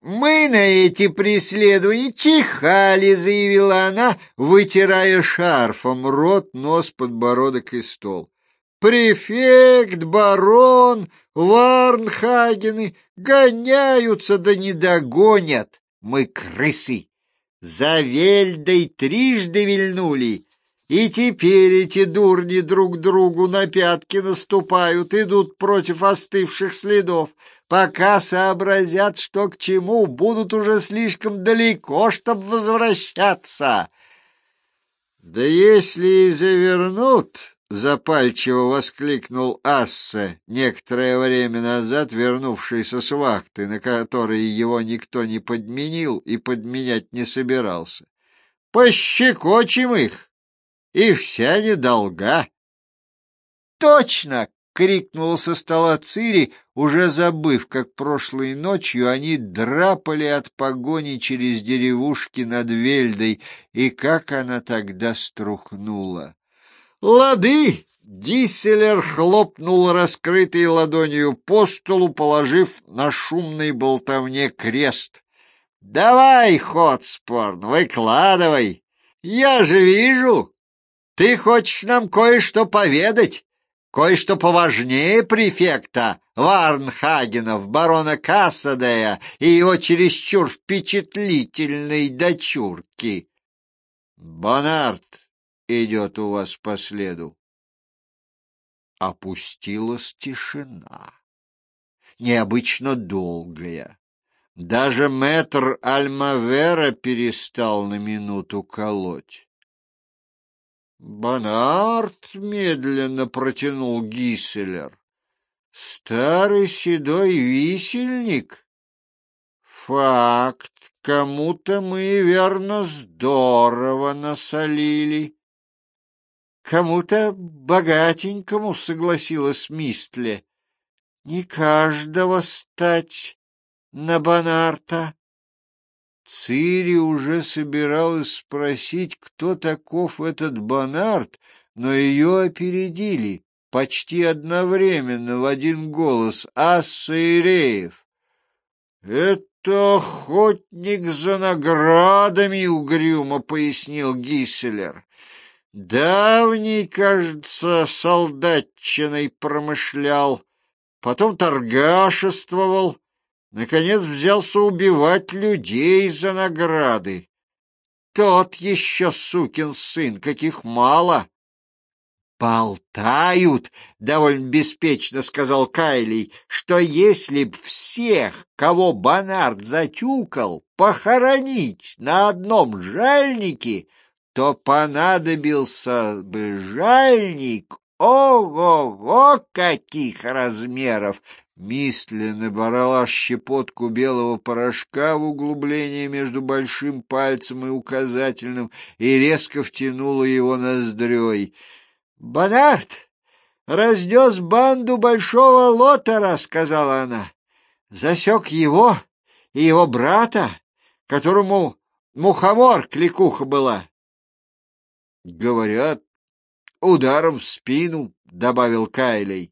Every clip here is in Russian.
Мы на эти преследования чихали, заявила она, вытирая шарфом рот, нос, подбородок и стол. Префект, барон, Варнхагены гоняются, да не догонят. Мы крысы. За Вельдой трижды вильнули, и теперь эти дурни друг другу на пятки наступают, идут против остывших следов. Пока сообразят, что к чему, будут уже слишком далеко, чтоб возвращаться. Да если и завернут, — запальчиво воскликнул Ассе, некоторое время назад вернувшийся с вахты, на которой его никто не подменил и подменять не собирался. — Пощекочем их, и вся недолга. — Точно! — крикнула со стола Цири, уже забыв, как прошлой ночью они драпали от погони через деревушки над Вельдой, и как она тогда струхнула. «Лады!» — Гисселер хлопнул раскрытой ладонью по столу, положив на шумной болтовне крест. «Давай, Хотспорн, выкладывай! Я же вижу, ты хочешь нам кое-что поведать, кое-что поважнее префекта Варнхагенов, барона Кассадея и его чересчур впечатлительной дочурки. Бонард идет у вас по следу». Опустилась тишина, необычно долгая. Даже мэтр Альмавера перестал на минуту колоть. «Бонард», — медленно протянул Гисселер, — «старый седой висельник? Факт, кому-то мы, верно, здорово насолили». «Кому-то богатенькому», — согласилась Мистле. «Не каждого стать на Бонарта». Цири уже собиралась спросить, кто таков этот Бонарт, но ее опередили почти одновременно в один голос Асса и Реев. «Это охотник за наградами», — угрюмо пояснил Гисселер. «Давний, кажется, солдатчиной промышлял, потом торгашествовал, наконец взялся убивать людей за награды. Тот еще сукин сын, каких мало». «Болтают, — довольно беспечно сказал Кайлий, — что если б всех, кого Бонард затюкал, похоронить на одном жальнике, то понадобился бы жальник ого-го каких размеров!» Мистле набрала щепотку белого порошка в углубление между большим пальцем и указательным и резко втянула его ноздрёй. «Бонард разнес банду Большого Лотера, — сказала она, — засек его и его брата, которому мухомор кликуха была». «Говорят, ударом в спину, — добавил Кайлей.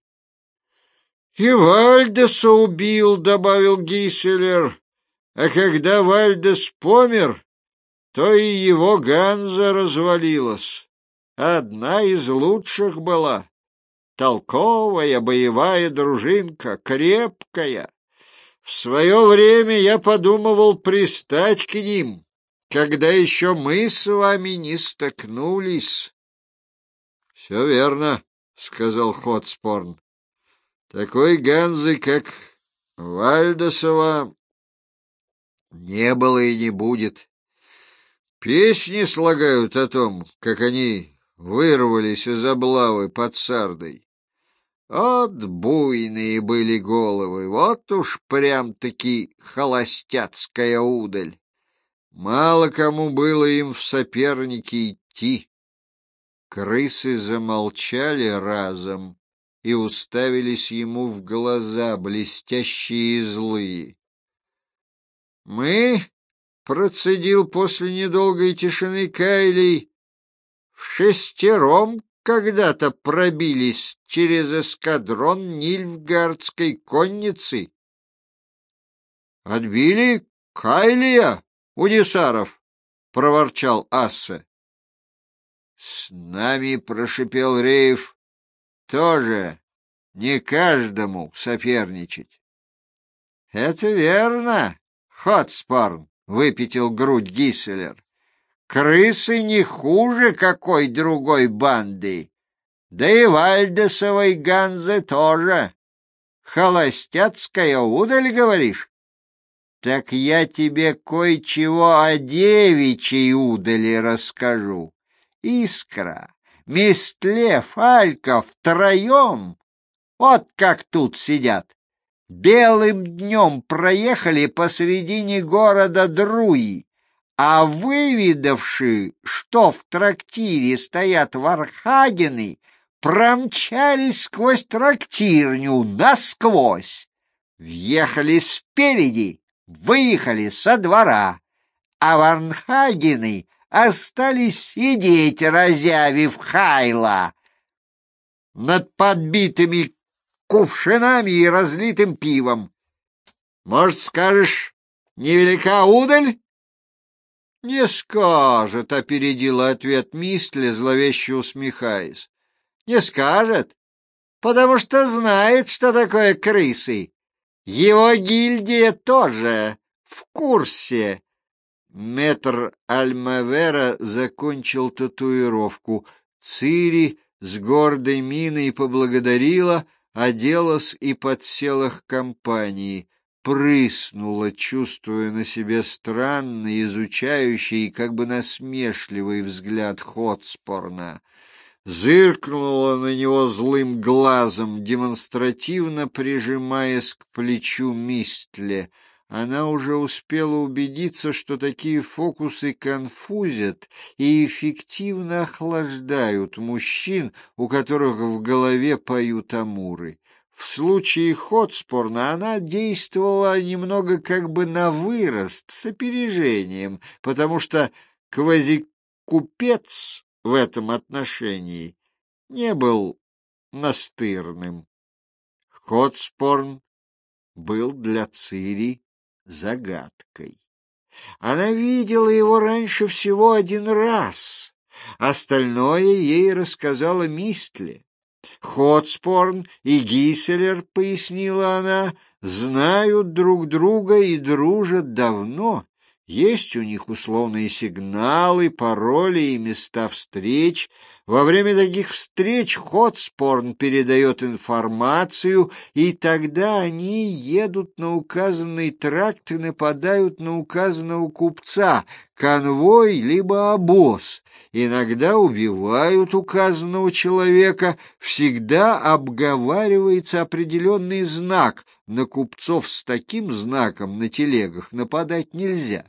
«И Вальдеса убил, — добавил Гисселер, — а когда Вальдес помер, то и его Ганза развалилась. Одна из лучших была, толковая боевая дружинка, крепкая. В свое время я подумывал пристать к ним, когда еще мы с вами не столкнулись». — Все верно, — сказал Хотспорн. — Такой Ганзы, как Вальдесова, не было и не будет. Песни слагают о том, как они вырвались из облавы под Сардой. Вот буйные были головы, вот уж прям-таки холостяцкая удаль. Мало кому было им в соперники идти. Крысы замолчали разом и уставились ему в глаза, блестящие и злые. — Мы, — процедил после недолгой тишины Кайлий, — вшестером когда-то пробились через эскадрон Нильфгардской конницы. — Отбили Кайлия, Унисаров, — проворчал Ассе. — С нами, — прошипел Рейв, — тоже не каждому соперничать. — Это верно, Хотспорн, — выпятил грудь Гисселер. — Крысы не хуже какой другой банды. Да и Вальдесовой Ганзы тоже. Холостяцкая удаль, говоришь? Так я тебе кое-чего о девичьей удали расскажу. Искра, Местле, Фалька втроем, вот как тут сидят. Белым днем проехали посредине города Друи, а выведавши, что в трактире стоят вархагены, промчались сквозь трактирню насквозь. Въехали спереди, выехали со двора, а вархагены остались сидеть, разявив хайла над подбитыми кувшинами и разлитым пивом. Может, скажешь, невелика удаль? — Не скажет, — опередила ответ Мистле, зловеще усмехаясь. — Не скажет, потому что знает, что такое крысы. Его гильдия тоже в курсе. Метр Альмавера закончил татуировку. Цири с гордой миной поблагодарила, оделась и подсела к компании. Прыснула, чувствуя на себе странный, изучающий и как бы насмешливый взгляд Хотспорна. Зыркнула на него злым глазом, демонстративно прижимаясь к плечу Мистле. Она уже успела убедиться, что такие фокусы конфузят и эффективно охлаждают мужчин, у которых в голове поют амуры. В случае Хотспорна она действовала немного как бы на вырост, с опережением, потому что квазикупец в этом отношении не был настырным. Хотспорн был для Цири загадкой. Она видела его раньше всего один раз. Остальное ей рассказала Мистле. Хотспорн и Гисселер, пояснила она, знают друг друга и дружат давно. Есть у них условные сигналы, пароли и места встреч. Во время таких встреч Хотспорн передает информацию, и тогда они едут на указанный тракт и нападают на указанного купца, конвой либо обоз. Иногда убивают указанного человека, всегда обговаривается определенный знак. На купцов с таким знаком на телегах нападать нельзя.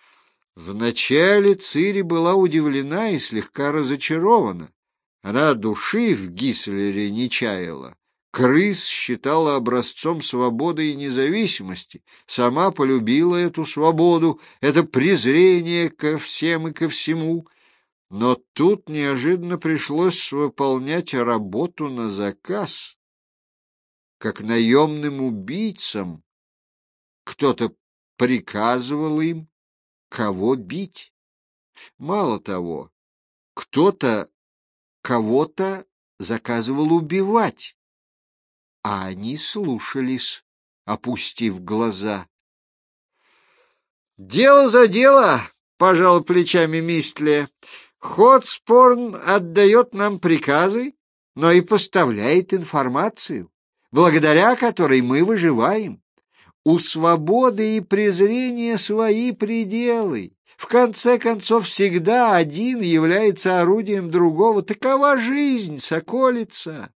Вначале Цири была удивлена и слегка разочарована. Она души в Гисселере не чаяла. Крыс считала образцом свободы и независимости, сама полюбила эту свободу, это презрение ко всем и ко всему. Но тут неожиданно пришлось выполнять работу на заказ. Как наемным убийцам кто-то приказывал им, кого бить. Мало того, кто-то кого-то заказывал убивать, а они слушались, опустив глаза. «Дело за дело», — пожал плечами Мистле. «Хотспорн отдает нам приказы, но и поставляет информацию, благодаря которой мы выживаем. У свободы и презрения свои пределы. В конце концов, всегда один является орудием другого. Такова жизнь, соколица».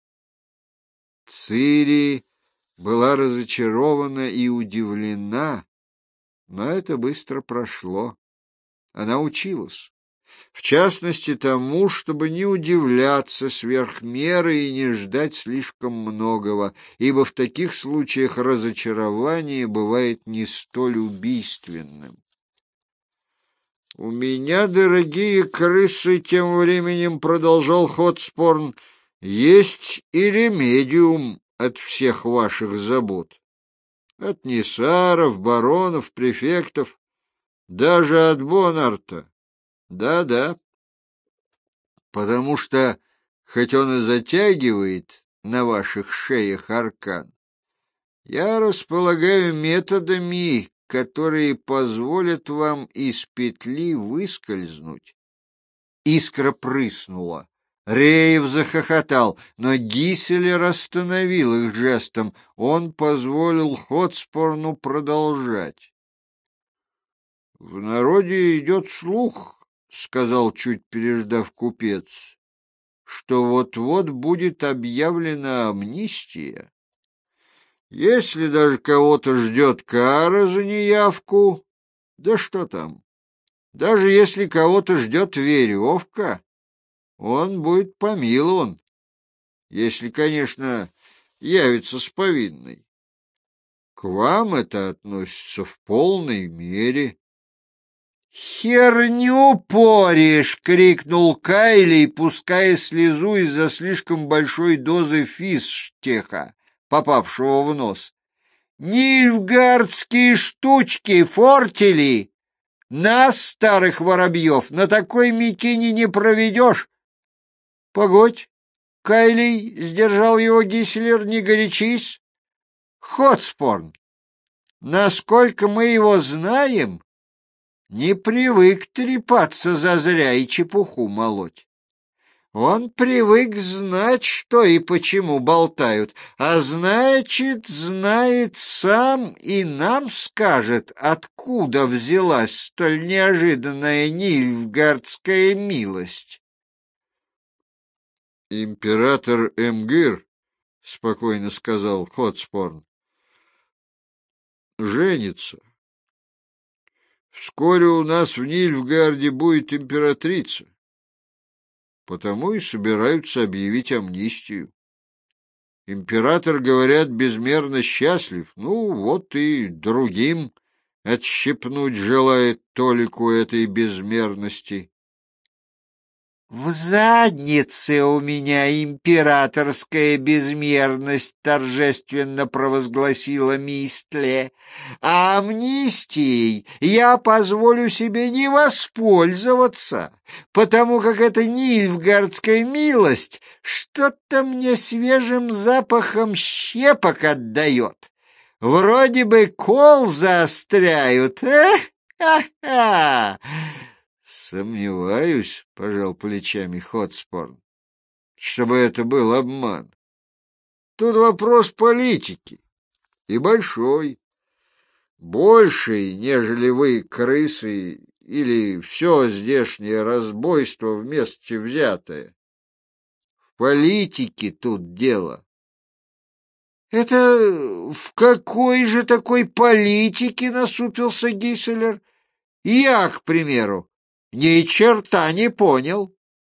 Цири была разочарована и удивлена, но это быстро прошло. Она училась. В частности, тому, чтобы не удивляться сверх меры и не ждать слишком многого, ибо в таких случаях разочарование бывает не столь убийственным. «У меня, дорогие крысы, тем временем, — продолжал Хотспорн, — есть и ремедиум от всех ваших забот. От нисаров, баронов, префектов, даже от Бонарта. Да-да. Потому что, хоть он и затягивает на ваших шеях аркан, я располагаю методами, которые позволят вам из петли выскользнуть. Искра прыснула. Реев захохотал, но Гиселер остановил их жестом. Он позволил Хотспорну продолжать. — В народе идет слух, — сказал, чуть переждав купец, — что вот-вот будет объявлена амнистия. Если даже кого-то ждет кара за неявку, да что там, даже если кого-то ждет веревка, он будет помилован, если, конечно, явится с повинной. К вам это относится в полной мере. — Херню порешь! — крикнул Кайлей, пуская слезу из-за слишком большой дозы физштеха, попавшего в нос. — Нильфгардские штучки, фортели! Нас, старых воробьев, на такой мякине не проведешь. — Погодь, Кайлей, — сдержал его Гиселер, — не горячись. Хотспорн, насколько мы его знаем, не привык трепаться зазря и чепуху молоть. Он привык знать, что и почему болтают, а значит, знает сам и нам скажет, откуда взялась столь неожиданная нильфгардская милость. — Император Эмгир, — спокойно сказал Хотспорн, — женится. Вскоре у нас в Нильфгарде будет императрица, потому и собираются объявить амнистию. Император, говорят, безмерно счастлив, ну вот и другим отщипнуть желает толику этой безмерности. — В заднице у меня императорская безмерность, — торжественно провозгласила Мистле. — А амнистией я позволю себе не воспользоваться, потому как эта нильфгардская милость что-то мне свежим запахом щепок отдает. Вроде бы кол заостряют. Эх, ха-ха! Сомневаюсь, — пожал плечами Хотспорн, — чтобы это был обман. Тут вопрос политики, и большой, больший, нежели вы, крысы, или все здешнее разбойство вместе взятое. В политике тут дело. — Это в какой же такой политике, — насупился Гиселер? — Я, к примеру, ни черта не понял.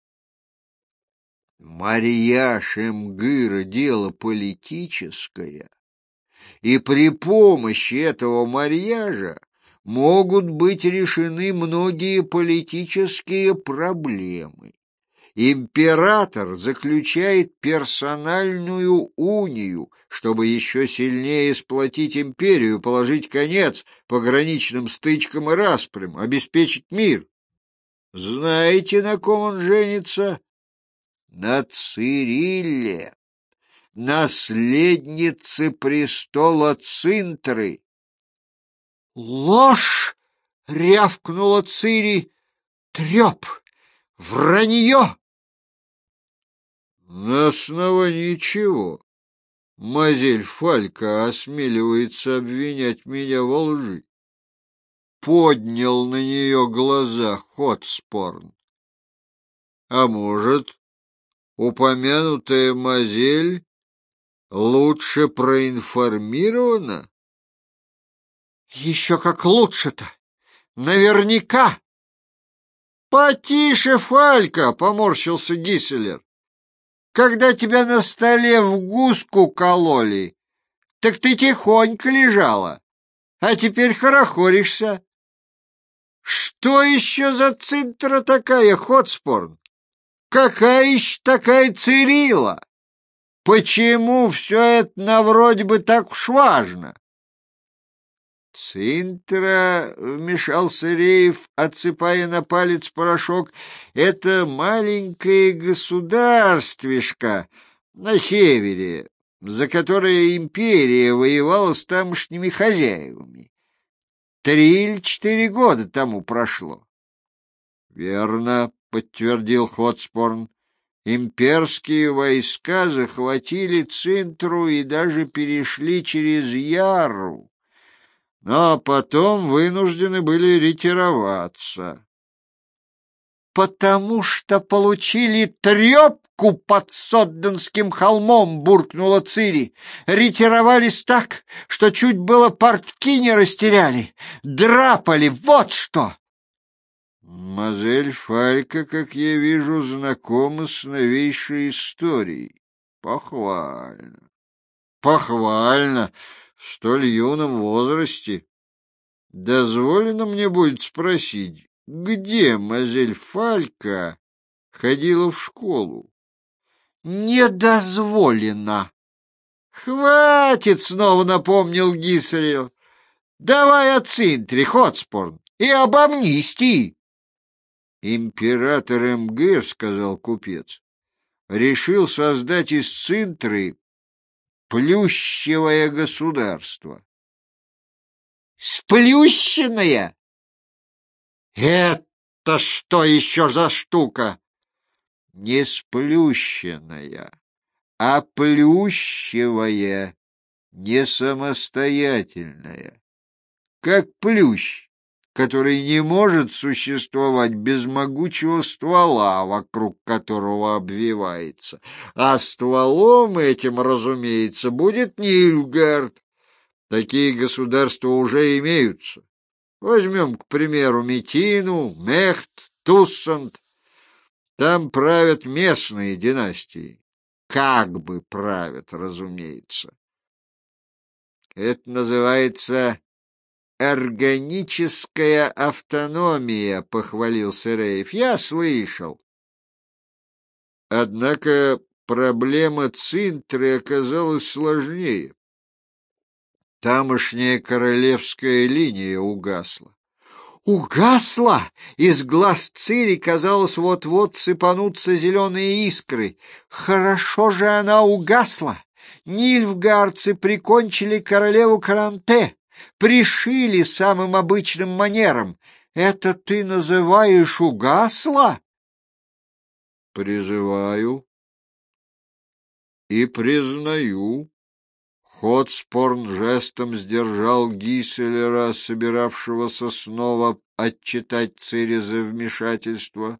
Марьяж Эмгыра — дело политическое, и при помощи этого марьяжа могут быть решены многие политические проблемы. Император заключает персональную унию, чтобы еще сильнее сплотить империю, положить конец пограничным стычкам и распрям, обеспечить мир. Знаете, на ком он женится? На Цирилле, наследнице престола Цинтры. — Ложь! — рявкнула Цири. — Треп! Вранье! — На основании чего мазель Фалька осмеливается обвинять меня во лжи? Поднял на нее глаза Хотспорн. А может, упомянутая мазель лучше проинформирована? — Еще как лучше-то! Наверняка! — Потише, Фалька! — поморщился Гиселер. — Когда тебя на столе в гуску кололи, так ты тихонько лежала, а теперь хорохоришься. Что еще за Цинтра такая, Хотспорн? Какая еще такая Цирилла? Почему все это на вроде бы так уж важно? Цинтра, — вмешался Рейф, отсыпая на палец порошок, — это маленькое государствишко на севере, за которое империя воевала с тамошними хозяевами. 3 или 4 года тому прошло. — Верно, — подтвердил Хотспорн. Имперские войска захватили Цинтру и даже перешли через Яру, но потом вынуждены были ретироваться. — Потому что получили трепку под Содденским холмом, — буркнула Цири. — Ретировались так, что чуть было портки не растеряли. Драпали, вот что! Мадемуазель Фалька, как я вижу, знакома с новейшей историей. Похвально. Похвально в столь юном возрасте. Дозволено мне будет спросить, где мадемуазель Фалька ходила в школу? Не дозволено. Хватит, снова напомнил Гиселев. Давай о Цинтре, Хотспорн, и об амнистии. Император МГ, — сказал купец, — решил создать из Цинтры плющевое государство. Сплющенное? Это что еще за штука? Не сплющенная, а плющевая, не самостоятельная. Как плющ, который не может существовать без могучего ствола, вокруг которого обвивается. А стволом этим, разумеется, будет Нильфгард. Такие государства уже имеются. Возьмем, к примеру, Метину, Мехт, Туссанд. Там правят местные династии. Как бы правят, разумеется. Это называется органическая автономия, — похвалился Рейф. Я слышал. Однако проблема Цинтры оказалась сложнее. Тамошняя королевская линия угасла. Угасла? Из глаз Цири, казалось, вот-вот сыпанутся зеленые искры. Хорошо же она угасла. Нильфгардцы прикончили королеву Каранте, пришили самым обычным манером. Это ты называешь угасла? Призываю и признаю. Хотспорн жестом сдержал Гиселера, собиравшегося снова отчитать Цири за вмешательство.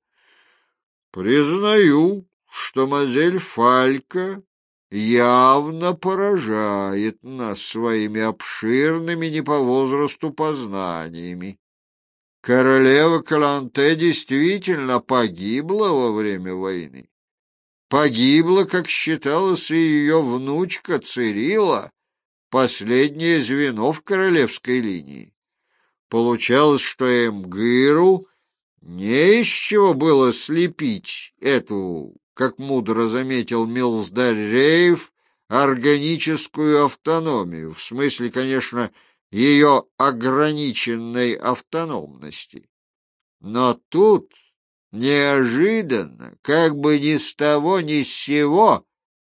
Признаю, что мадемуазель Фалька явно поражает нас своими обширными не по возрасту познаниями. Королева Каланте действительно погибла во время войны. Погибла, как считалось, и ее внучка Цирилла, последнее звено в королевской линии. Получалось, что Эмгыру не из чего было слепить эту, как мудро заметил Милздарь Рейф, органическую автономию, в смысле, конечно, ее ограниченной автономности. Но тут неожиданно, как бы ни с того ни с сего,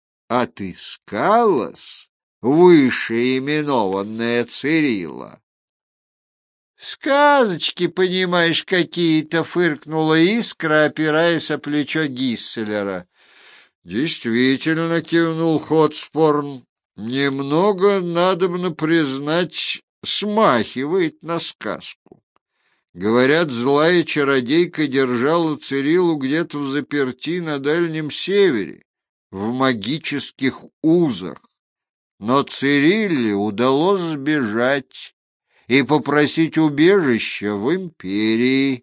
отыскалась вышеименованная Цирилла. «Сказочки, понимаешь, какие-то», — фыркнула Искра, опираясь о плечо Гисселера. «Действительно», — кивнул Хотспорн, — «немного, надобно признать, смахивает на сказку. Говорят, злая чародейка держала Цириллу где-то в заперти на Дальнем Севере, в магических узах. Но Цирилле удалось сбежать и попросить убежища в империи.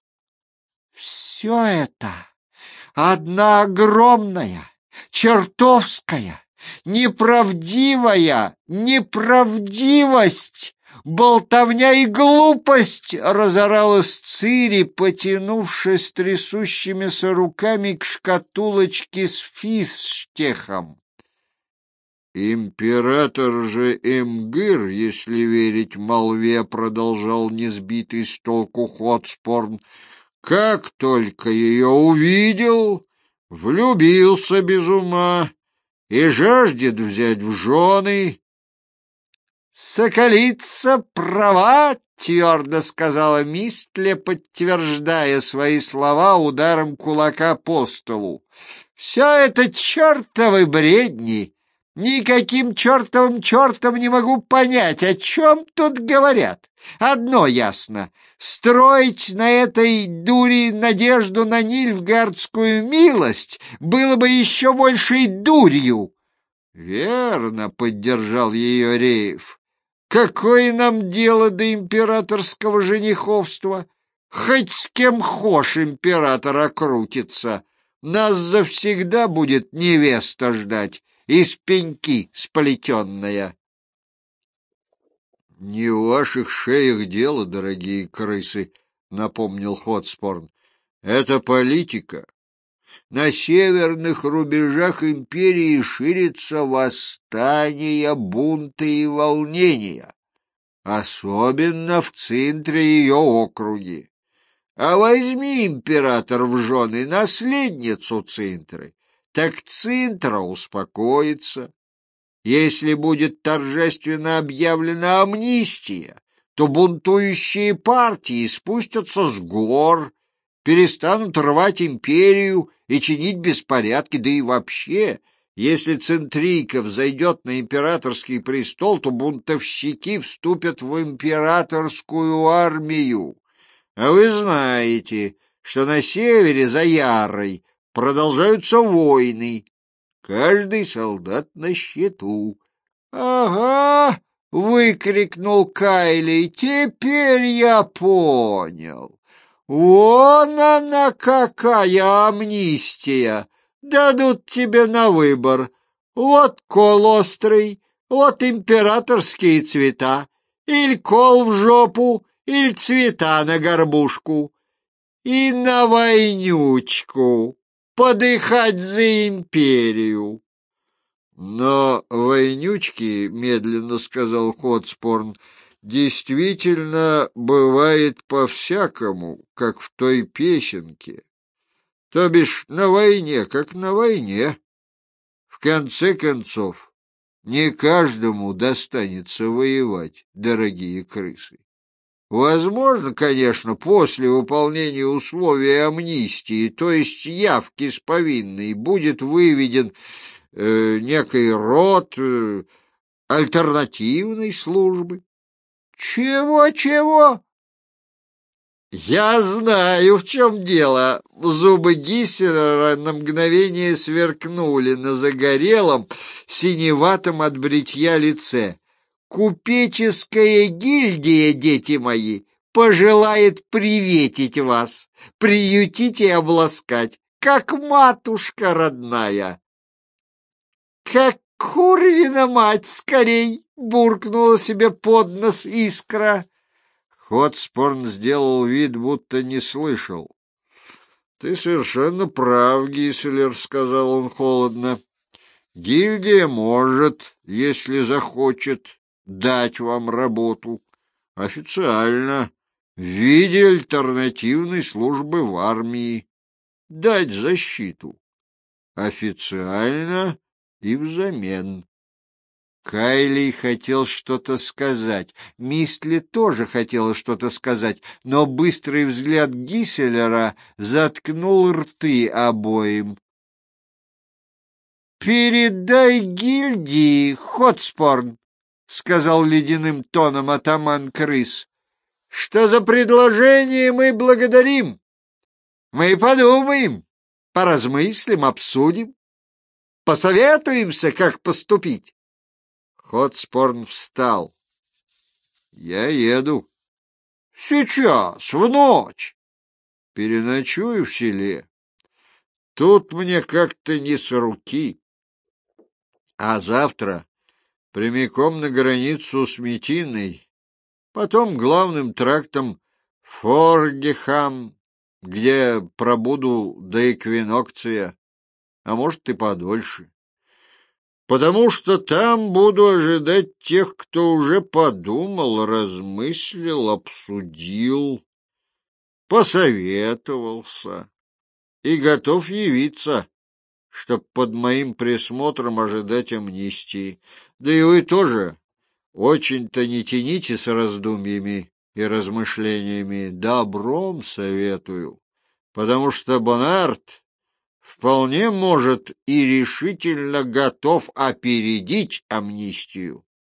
Все это одна огромная, чертовская, неправдивая неправдивость, болтовня и глупость, — разоралась Цири, потянувшись трясущимися руками к шкатулочке с фисштехом. Император же Эмгир, если верить молве, продолжал несбитый с толку Хотспорн, как только ее увидел, влюбился без ума и жаждет взять в жены. «Соколица права», — твердо сказала Мистле, подтверждая свои слова ударом кулака по столу. «Все это чертовы бредни. Никаким чертовым чертом не могу понять, о чем тут говорят. Одно ясно — строить на этой дури надежду на нильфгардскую милость было бы еще большей дурью». «Верно», — поддержал ее Реев. «Какое нам дело до императорского жениховства? Хоть с кем хошь император окрутится. Нас завсегда будет невеста ждать, из пеньки сплетенная». «Не в ваших шеях дело, дорогие крысы», — напомнил Хотспорн. «Это политика. На северных рубежах империи ширятся восстания, бунты и волнения, особенно в центре ее округи. А возьми император в жены наследницу Цинтры, так Цинтра успокоится. Если будет торжественно объявлена амнистия, то бунтующие партии спустятся с гор, перестанут рвать империю и чинить беспорядки, да и вообще, если Центрийка взойдет на императорский престол, то бунтовщики вступят в императорскую армию. А вы знаете, что на севере за Ярой продолжаются войны. Каждый солдат на счету. — Ага! — выкрикнул Кайли. — Теперь я понял. Вон она какая амнистия! Дадут тебе на выбор. Вот кол острый, вот императорские цвета. Или кол в жопу, или цвета на горбушку. И на войнючку. Подыхать за империю. Но войнючки, медленно сказал Хотспорн, действительно бывает по-всякому, как в той песенке. То бишь на войне, как на войне. В конце концов, не каждому достанется воевать, дорогие крысы. Возможно, конечно, после выполнения условий амнистии, то есть явки с повинной, будет выведен некий род альтернативной службы. Чего? Я знаю, в чем дело. Зубы Гиссера на мгновение сверкнули на загорелом, синеватом от бритья лице. Купеческая гильдия, дети мои, пожелает приветить вас, приютить и обласкать, как матушка родная. Как курвина мать, скорей! — буркнула себе под нос Искра. Хотспорн сделал вид, будто не слышал. — Ты совершенно прав, Гисселер, — сказал он холодно. — Гильдия может, если захочет, дать вам работу официально, в виде альтернативной службы в армии, дать защиту официально и взамен. Кайли хотел что-то сказать, Мистли тоже хотела что-то сказать, но быстрый взгляд Гисселера заткнул рты обоим. «Передай гильдии, Хотспорн», — сказал ледяным тоном атаман крыс, — «что за предложение мы благодарим. Мы подумаем, поразмыслим, обсудим, посоветуемся, как поступить». Хотспорн встал. «Я еду». «Сейчас, в ночь». «Переночую в селе. Тут мне как-то не с руки. А завтра прямиком на границу с Метиной, потом главным трактом Форгехам, где пробуду до эквинокция, а может и подольше. потому что там буду ожидать тех, кто уже подумал, размыслил, обсудил, посоветовался и готов явиться, чтоб под моим присмотром ожидать амнистии. Да и вы тоже очень-то не тяните с раздумьями и размышлениями, добром советую, потому что Бонарт вполне может и решительно готов опередить амнистию.